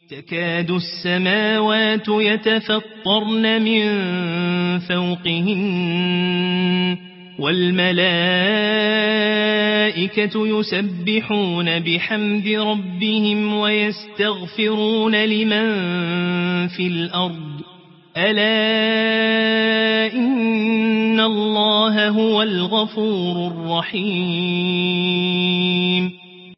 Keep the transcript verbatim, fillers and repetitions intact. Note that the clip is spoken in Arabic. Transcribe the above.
تكاد السماوات يتفطرن من فوقهن والملائكة يسبحون بحمد ربهم ويستغفرون لمن في الأرض ألا إن الله هو الغفور الرحيم